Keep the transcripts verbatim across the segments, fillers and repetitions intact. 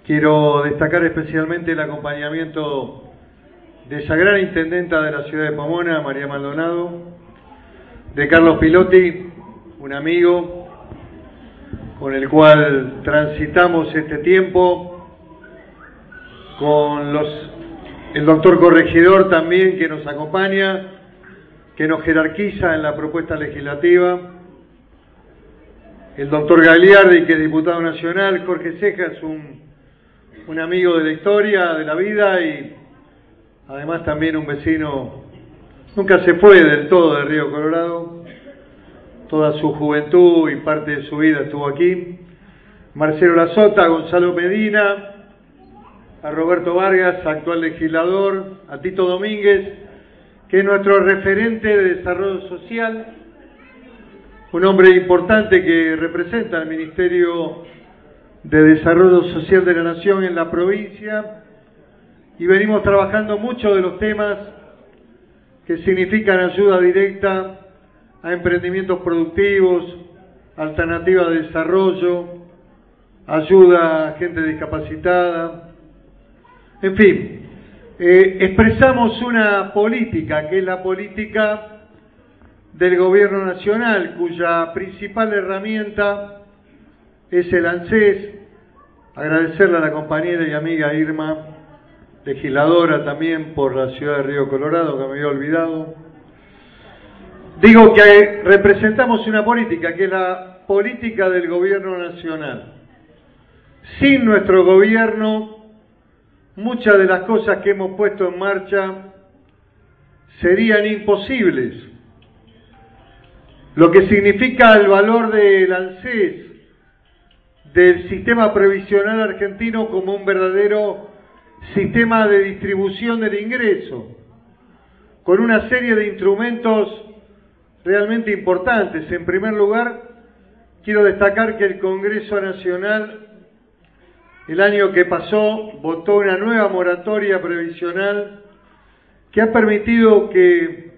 Quiero destacar especialmente el acompañamiento de esa gran intendenta de la ciudad de Pomona, María Maldonado, de Carlos Pilotti, un amigo con el cual transitamos este tiempo, con los, el doctor Corregidor también, que nos acompaña, que nos jerarquiza en la propuesta legislativa, el doctor Gagliardi, que es diputado nacional, Jorge Cejas, un, un amigo de la historia, de la vida, y además también un vecino, nunca se fue del todo de Río Colorado, toda su juventud y parte de su vida estuvo aquí. Marcelo Lazota, Gonzalo Medina, a Roberto Vargas, actual legislador, a Tito Domínguez, que es nuestro referente de desarrollo social, un hombre importante que representa al Ministerio de Desarrollo Social de la Nación en la provincia, y venimos trabajando muchos de los temas que significan ayuda directa a emprendimientos productivos, alternativas de desarrollo, ayuda a gente discapacitada, en fin, eh, expresamos una política que es la política del Gobierno Nacional, cuya principal herramienta es el ANSES. Agradecerle a la compañera y amiga Irma, legisladora también por la ciudad de Río Colorado, que me había olvidado. Digo que representamos una política, que es la política del Gobierno Nacional. Sin nuestro gobierno, muchas de las cosas que hemos puesto en marcha serían imposibles. Lo que significa el valor del ANSES, del sistema previsional argentino como un verdadero sistema de distribución del ingreso, con una serie de instrumentos realmente importantes. En primer lugar, quiero destacar que el Congreso Nacional, el año que pasó, votó una nueva moratoria previsional que ha permitido que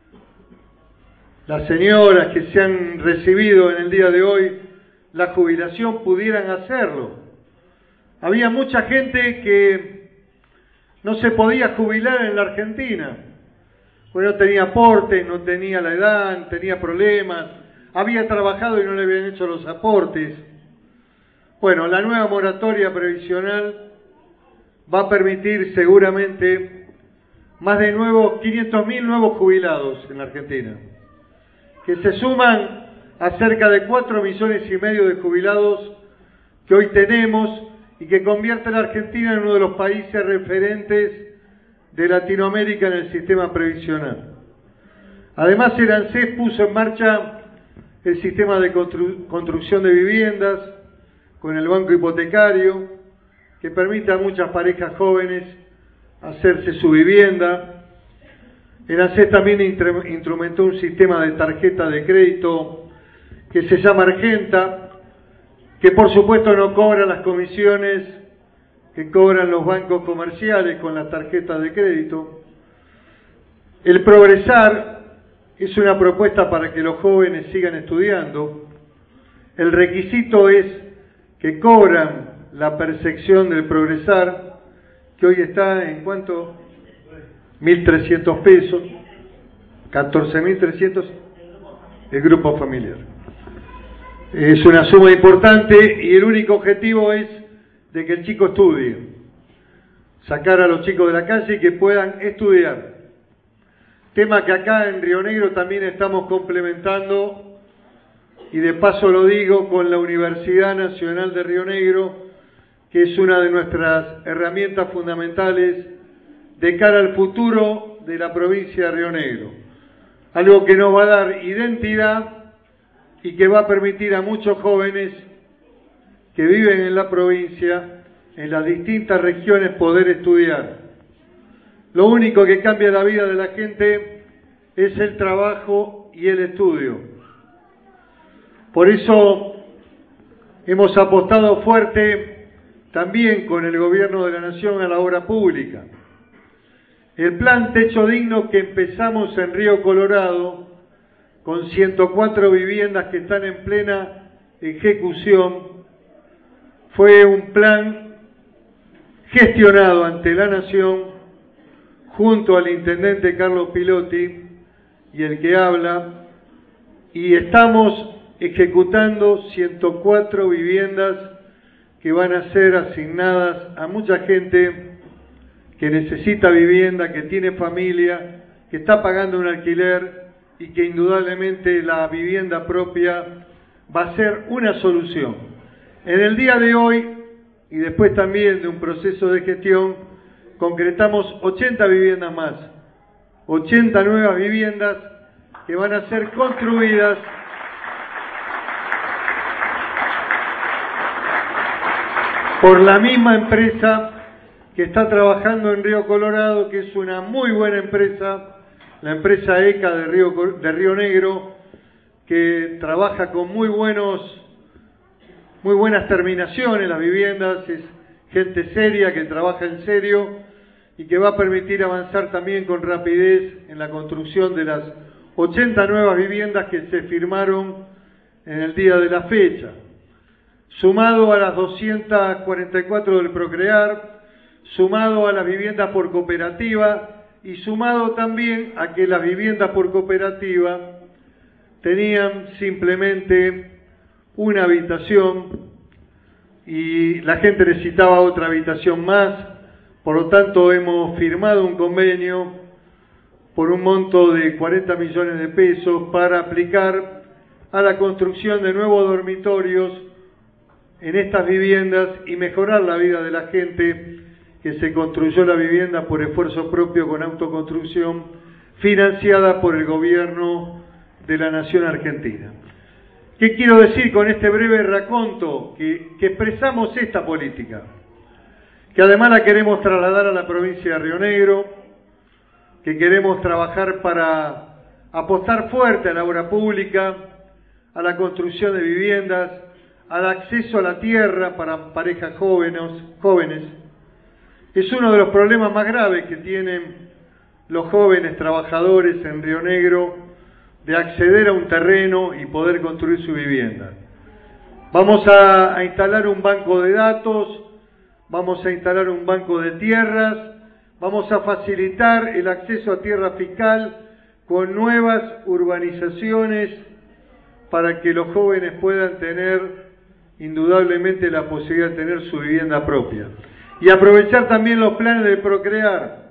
las señoras que se han recibido en el día de hoy la jubilación pudieran hacerlo. Había mucha gente que no se podía jubilar en la Argentina, porque no tenía aportes, no tenía la edad, tenía problemas, había trabajado y no le habían hecho los aportes. Bueno, la nueva moratoria previsional va a permitir seguramente más de nuevos quinientos mil nuevos jubilados en la Argentina, que se suman a cerca de cuatro millones y medio de jubilados que hoy tenemos y que convierte a la Argentina en uno de los países referentes de Latinoamérica en el sistema previsional. Además, el ANSES puso en marcha el sistema de constru- construcción de viviendas con el banco hipotecario, que permite a muchas parejas jóvenes hacerse su vivienda. El ANSES también instrumentó un sistema de tarjeta de crédito que se llama Argenta, que por supuesto no cobra las comisiones que cobran los bancos comerciales con las tarjetas de crédito. El Progresar es una propuesta para que los jóvenes sigan estudiando. El requisito es que cobran la percepción del Progresar, que hoy está en ¿cuánto? mil trescientos pesos, catorce mil trescientos el grupo familiar. Es una suma importante y el único objetivo es de que el chico estudie, sacar a los chicos de la calle y que puedan estudiar. Tema que acá en Río Negro también estamos complementando, y de paso lo digo, con la Universidad Nacional de Río Negro, que es una de nuestras herramientas fundamentales de cara al futuro de la provincia de Río Negro. Algo que nos va a dar identidad y que va a permitir a muchos jóvenes que viven en la provincia, en las distintas regiones, poder estudiar. Lo único que cambia la vida de la gente es el trabajo y el estudio. Por eso hemos apostado fuerte también con el Gobierno de la Nación a la obra pública. El plan Techo Digno que empezamos en Río Colorado, con ciento cuatro viviendas que están en plena ejecución, fue un plan gestionado ante la Nación junto al intendente Carlos Pilotti y el que habla, y estamos ejecutando ciento cuatro viviendas que van a ser asignadas a mucha gente que necesita vivienda, que tiene familia, que está pagando un alquiler y que indudablemente la vivienda propia va a ser una solución. En el día de hoy, y después también de un proceso de gestión, concretamos ochenta viviendas más, ochenta nuevas viviendas que van a ser construidas por la misma empresa que está trabajando en Río Colorado, que es una muy buena empresa, la empresa E C A de Río, de Río Negro, que trabaja con muy buenos, muy buenas terminaciones las viviendas, es gente seria que trabaja en serio y que va a permitir avanzar también con rapidez en la construcción de las ochenta nuevas viviendas que se firmaron en el día de la fecha. Sumado a las doscientas cuarenta y cuatro del Procrear, sumado a las viviendas por cooperativa y sumado también a que las viviendas por cooperativa tenían simplemente una habitación y la gente necesitaba otra habitación más, por lo tanto hemos firmado un convenio por un monto de cuarenta millones de pesos para aplicar a la construcción de nuevos dormitorios en estas viviendas y mejorar la vida de la gente que se construyó la vivienda por esfuerzo propio con autoconstrucción financiada por el gobierno de la Nación Argentina. ¿Qué quiero decir con este breve raconto? Que, que expresamos esta política, que además la queremos trasladar a la provincia de Río Negro, que queremos trabajar para apostar fuerte a la obra pública, a la construcción de viviendas, al acceso a la tierra para parejas jóvenes, jóvenes. Es uno de los problemas más graves que tienen los jóvenes trabajadores en Río Negro, de acceder a un terreno y poder construir su vivienda. Vamos a, a instalar un banco de datos, vamos a instalar un banco de tierras, vamos a facilitar el acceso a tierra fiscal con nuevas urbanizaciones para que los jóvenes puedan tener indudablemente la posibilidad de tener su vivienda propia. Y aprovechar también los planes de Procrear,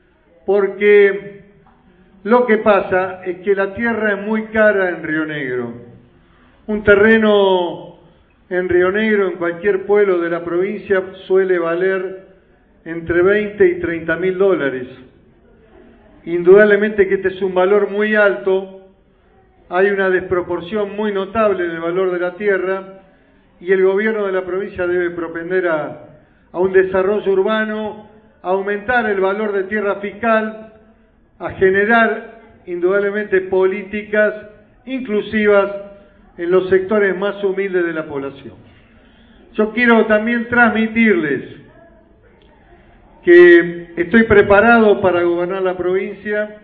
porque lo que pasa es que la tierra es muy cara en Río Negro. Un terreno en Río Negro, en cualquier pueblo de la provincia, suele valer entre veinte y treinta mil dólares. Indudablemente que este es un valor muy alto, hay una desproporción muy notable en el valor de la tierra y el gobierno de la provincia debe propender a, a un desarrollo urbano, a aumentar el valor de tierra fiscal, a generar indudablemente políticas inclusivas en los sectores más humildes de la población. Yo quiero también transmitirles que estoy preparado para gobernar la provincia.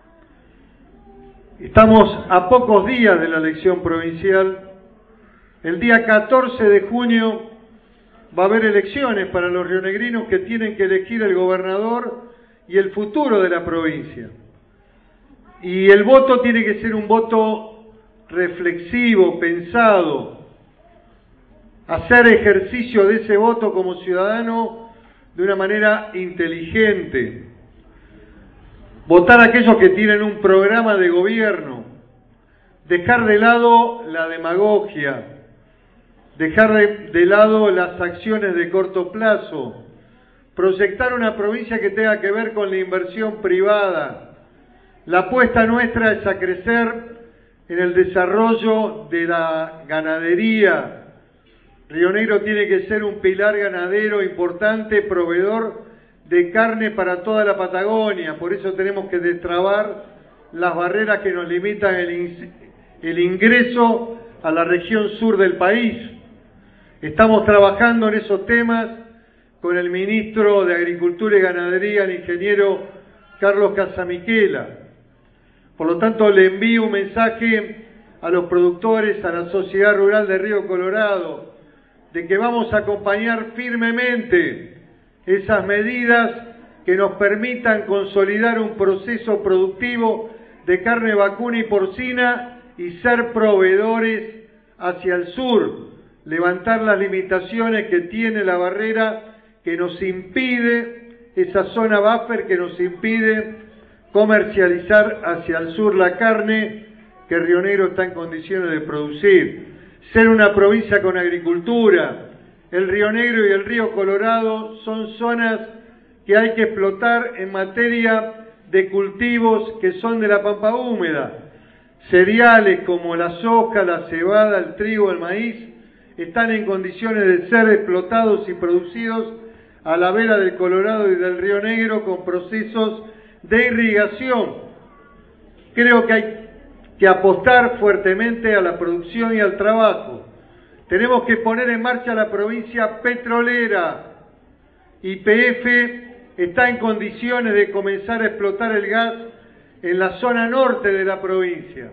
Estamos a pocos días de la elección provincial. El día catorce de junio va a haber elecciones para los rionegrinos que tienen que elegir el gobernador y el futuro de la provincia. Y el voto tiene que ser un voto reflexivo, pensado, hacer ejercicio de ese voto como ciudadano de una manera inteligente, votar a aquellos que tienen un programa de gobierno, dejar de lado la demagogia, dejar de, de lado las acciones de corto plazo, proyectar una provincia que tenga que ver con la inversión privada. La apuesta nuestra es a crecer en el desarrollo de la ganadería. Río Negro tiene que ser un pilar ganadero importante, proveedor de carne para toda la Patagonia. Por eso tenemos que destrabar las barreras que nos limitan el, in el ingreso a la región sur del país. Estamos trabajando en esos temas con el ministro de Agricultura y Ganadería, el ingeniero Carlos Casamiquela. Por lo tanto, le envío un mensaje a los productores, a la sociedad rural de Río Colorado, de que vamos a acompañar firmemente esas medidas que nos permitan consolidar un proceso productivo de carne vacuna y porcina y ser proveedores hacia el sur, levantar las limitaciones que tiene la barrera que nos impide, esa zona buffer que nos impide comercializar hacia el sur la carne que Río Negro está en condiciones de producir. Ser una provincia con agricultura. El Río Negro y el Río Colorado son zonas que hay que explotar en materia de cultivos que son de la pampa húmeda. Cereales como la soja, la cebada, el trigo, el maíz, están en condiciones de ser explotados y producidos a la vera del Colorado y del Río Negro con procesos de irrigación. Creo que hay que apostar fuertemente a la producción y al trabajo. Tenemos que poner en marcha la provincia petrolera. Y P F está en condiciones de comenzar a explotar el gas en la zona norte de la provincia.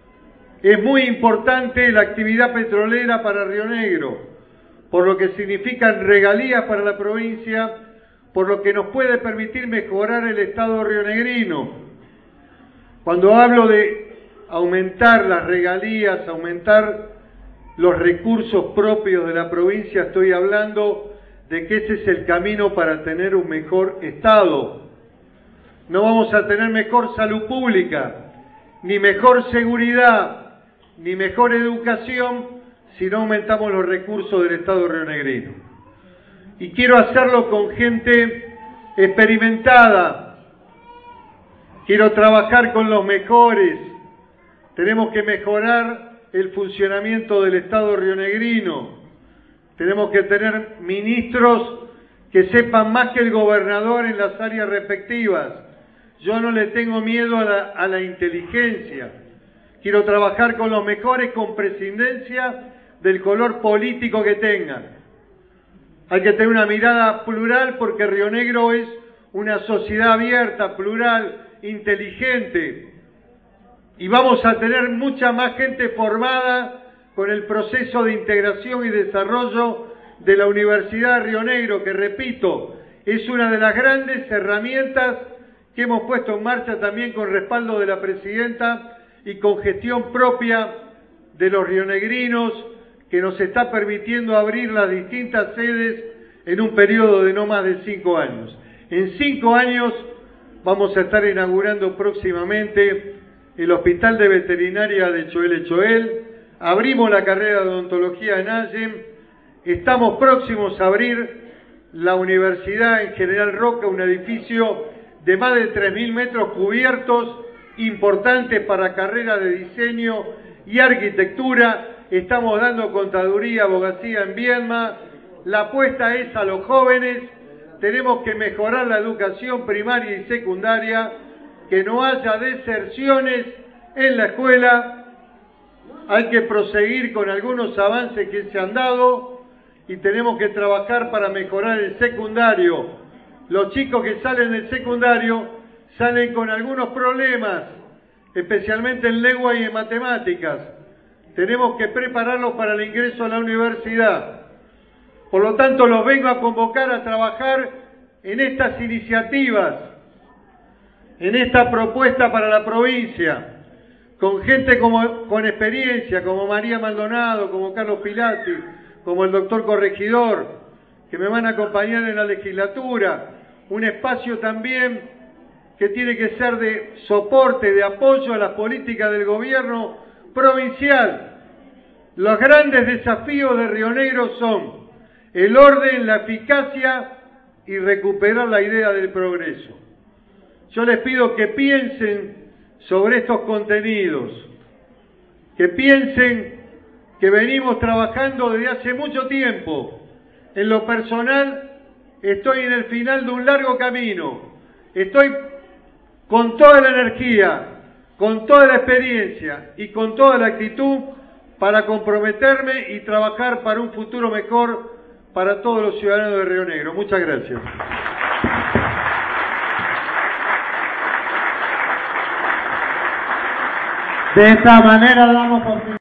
Es muy importante la actividad petrolera para Río Negro, por lo que significan regalías para la provincia, por lo que nos puede permitir mejorar el estado rionegrino. Cuando hablo de aumentar las regalías, aumentar los recursos propios de la provincia, estoy hablando de que ese es el camino para tener un mejor estado. No vamos a tener mejor salud pública, ni mejor seguridad, ni mejor educación si no aumentamos los recursos del estado rionegrino. Y quiero hacerlo con gente experimentada. Quiero trabajar con los mejores. Tenemos que mejorar el funcionamiento del estado rionegrino. Tenemos que tener ministros que sepan más que el gobernador en las áreas respectivas. Yo no le tengo miedo a la, a la inteligencia. Quiero trabajar con los mejores con prescindencia del color político que tengan. Hay que tener una mirada plural porque Río Negro es una sociedad abierta, plural, inteligente. Y vamos a tener mucha más gente formada con el proceso de integración y desarrollo de la Universidad de Río Negro, que repito, es una de las grandes herramientas que hemos puesto en marcha también con respaldo de la presidenta y con gestión propia de los rionegrinos, que nos está permitiendo abrir las distintas sedes en un periodo de no más de cinco años. En cinco años vamos a estar inaugurando próximamente el Hospital de Veterinaria de Choel Choel, abrimos la carrera de odontología en Allen, estamos próximos a abrir la Universidad en General Roca, un edificio de más de tres mil metros cubiertos, importantes para carreras de diseño y arquitectura. Estamos dando contaduría, abogacía en Viedma. La apuesta es a los jóvenes. Tenemos que mejorar la educación primaria y secundaria, que no haya deserciones en la escuela. Hay que proseguir con algunos avances que se han dado y tenemos que trabajar para mejorar el secundario. Los chicos que salen del secundario salen con algunos problemas, especialmente en lengua y en matemáticas. Tenemos que prepararlos para el ingreso a la universidad. Por lo tanto, los vengo a convocar a trabajar en estas iniciativas, en esta propuesta para la provincia, con gente como, con experiencia, como María Maldonado, como Carlos Pilati, como el doctor Corregidor, que me van a acompañar en la legislatura. Un espacio también que tiene que ser de soporte, de apoyo a las políticas del gobierno provincial. Los grandes desafíos de Río Negro son el orden, la eficacia y recuperar la idea del progreso. Yo les pido que piensen sobre estos contenidos, que piensen que venimos trabajando desde hace mucho tiempo. En lo personal, estoy en el final de un largo camino. Estoy con toda la energía, con toda la experiencia y con toda la actitud para comprometerme y trabajar para un futuro mejor para todos los ciudadanos de Río Negro. Muchas gracias. De esta manera damos por